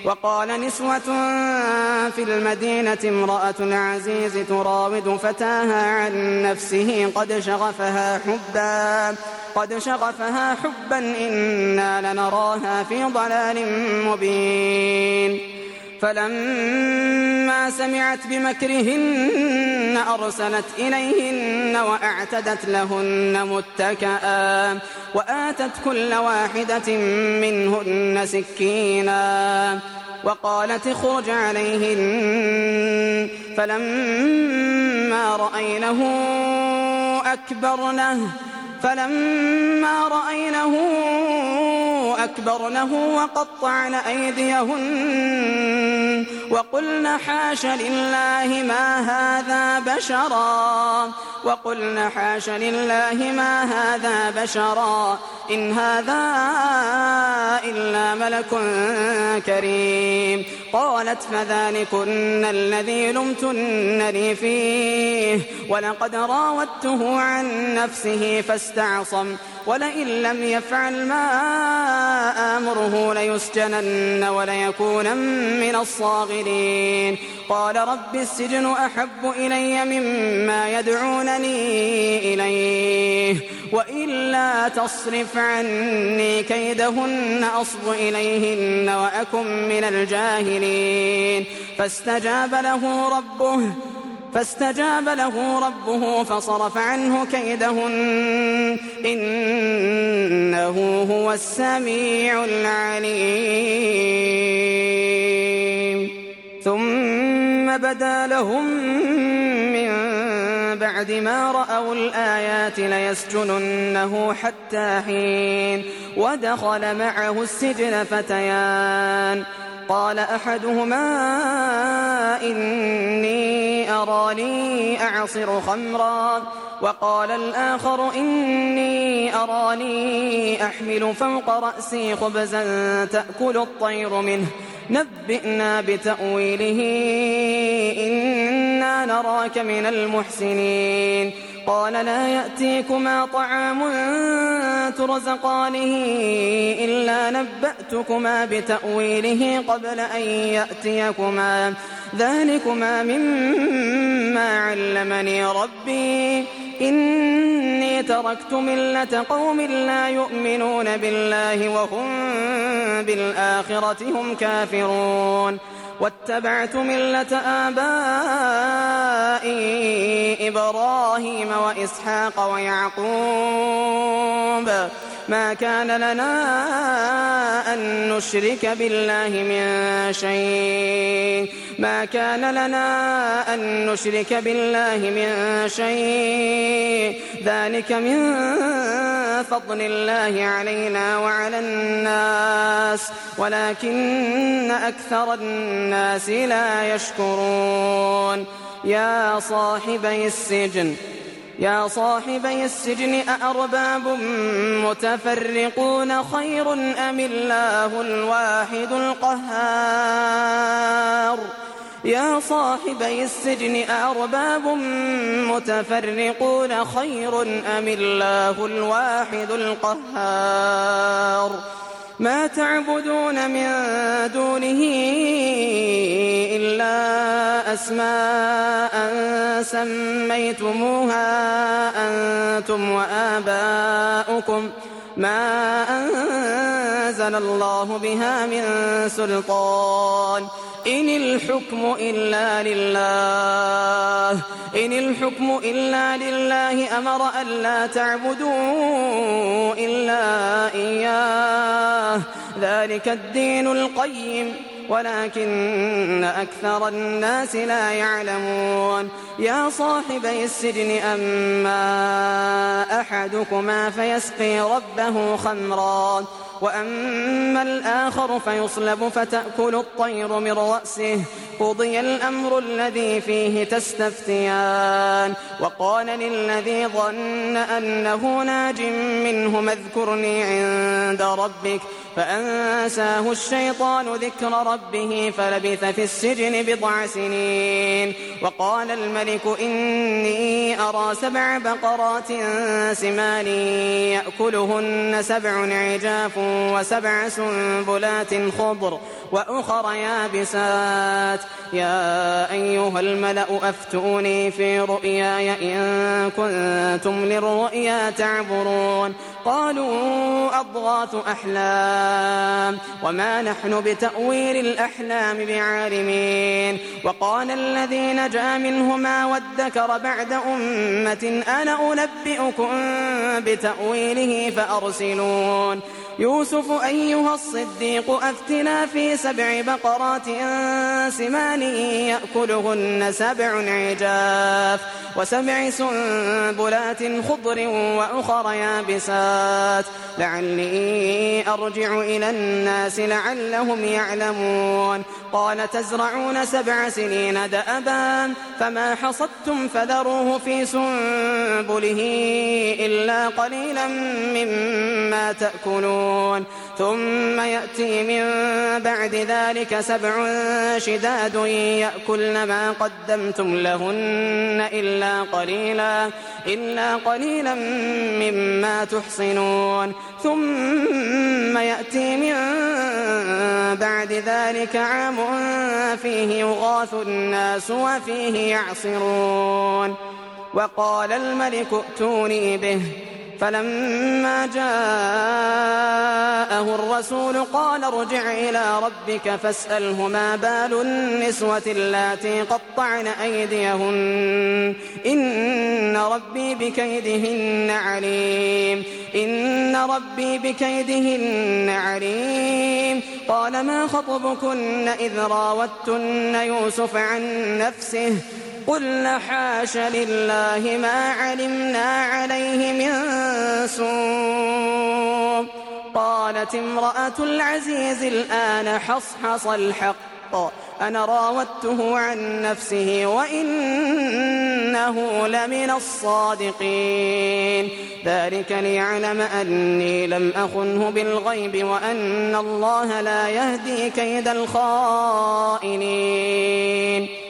وقال نسوة في المدينة امرأة العزيز تراود فتاها عن نفسه قد شغفها حبا إنا لنراها في ضلال مبين. فلما سمعت بمكرهن أرسلت إليهن وأعتدت لهن متكئا وآتت كل واحدة منهن سكينا وقالت اخرج عليهن. فلما رأينه أكبرنه وقطعن أيديهن وقلن حاش لله ما هذا بشرا إن هذا إلا ملك كريم. قالت فذلكن الذي لمتنني فيه ولقد راودته عن نفسه فاستعصم ولئن لم يفعل ما آمره ليسجنن وليكون من الصاغرين. قال رب السجن أحب إلي مما يدعونني إليه وإلا تصرف عني كيدهن أصب إليهن وأكن من الجاهلين. فاستجاب له ربه فصرف عنه كيدهن إنه هو السميع العليم. ثم بدا لهم من بعد ما رأوا الآيات ليسجننه حتى حين. ودخل معه السجن فتيان قال أحدهما إني أراني أعصر خمرا وقال الآخر إني أراني أحمل فوق رأسي خبزا تأكل الطير منه نبئنا بتأويله إنا نراك من المحسنين. قال لا يأتيكما طعام ترزقانه إلا نبأتكما بتأويله قبل أن يأتيكما ذلكما مما علمني ربي إني تركت ملة قوم لا يؤمنون بالله وهم بالآخرة هم كافرون واتبعت ملة آبائي إبراهيم وإسحاق ويعقوب ما كان لنا أن نشرك بالله من شيء ذلك من فضل الله علينا وعلى الناس ولكن أكثر الناس لا يشكرون. يا صاحبي السجن أأرباب متفرقون خير أم الله الواحد القهار. يا صاحبي السجن أأرباب متفرقون خير أم الله الواحد القهار. ما تعبدون من دونه إلا أسماء سميتموها أنتم وآباؤكم ما أنزل الله بها من سلطان إن الحكم إلا لله أمر ألا تعبدوا إلا إياه ذلك الدين القيم ولكن أكثر الناس لا يعلمون. يا صاحبي السجن أما أحدكما فيسقي ربه خمرا وأما الآخر فيصلب فتأكل الطير من رأسه قضي الأمر الذي فيه تستفتيان. وقال للذي ظن أنه ناج منهما اذكرني عند ربك فأنساه الشيطان ذكر ربه فلبث في السجن 9 سنين. وقال الملك إني أرى 7 بقرات سمان يأكلهن 7 عجاف و7 سنبلات خضر وأخر يابسات يا أيها الملأ أفتوني في رؤياي إن كنتم للرؤيا تعبرون. قالوا أضغاث أحلام وما نحن بتأويل الأحلام بعالمين. وقال الذي نجا منهما وادكر بعد أمة أنا أنبئكم بتأويله فأرسلون. يوسف أيها الصديق أفتنا في 7 بقرات سمان يأكلهن 7 عجاف و7 سنبلات خضر وأخر يابسات لعلي أرجع إلى الناس لعلهم يعلمون. قال تزرعون 7 سنين دأبا فما حصدتم فذروه في سنبله إلا قليلا مما تأكلون. ثم يأتي من بعد ذلك 7 شداد يأكلن ما قدمتم لهن إلا قليلا مما تحصنون. ثم يأتي من بعد ذلك عام فيه يغاث الناس وفيه يعصرون. وقال الملك ائتوني به فلما جاءه الرسول قال ارجع إلى ربك فاسأله ما بال النسوة اللاتي قطعن أيديهن إن ربي بكيدهن عليم. قال ما خطبكن إذ راوتن يوسف عن نفسه قلنا حاش لله ما علمنا عليه من سوء. قالت امرأة العزيز الآن حصحص الحق أنا راودته عن نفسه وإنه لمن الصادقين. ذلك ليعلم أني لم أخنه بالغيب وأن الله لا يهدي كيد الخائنين.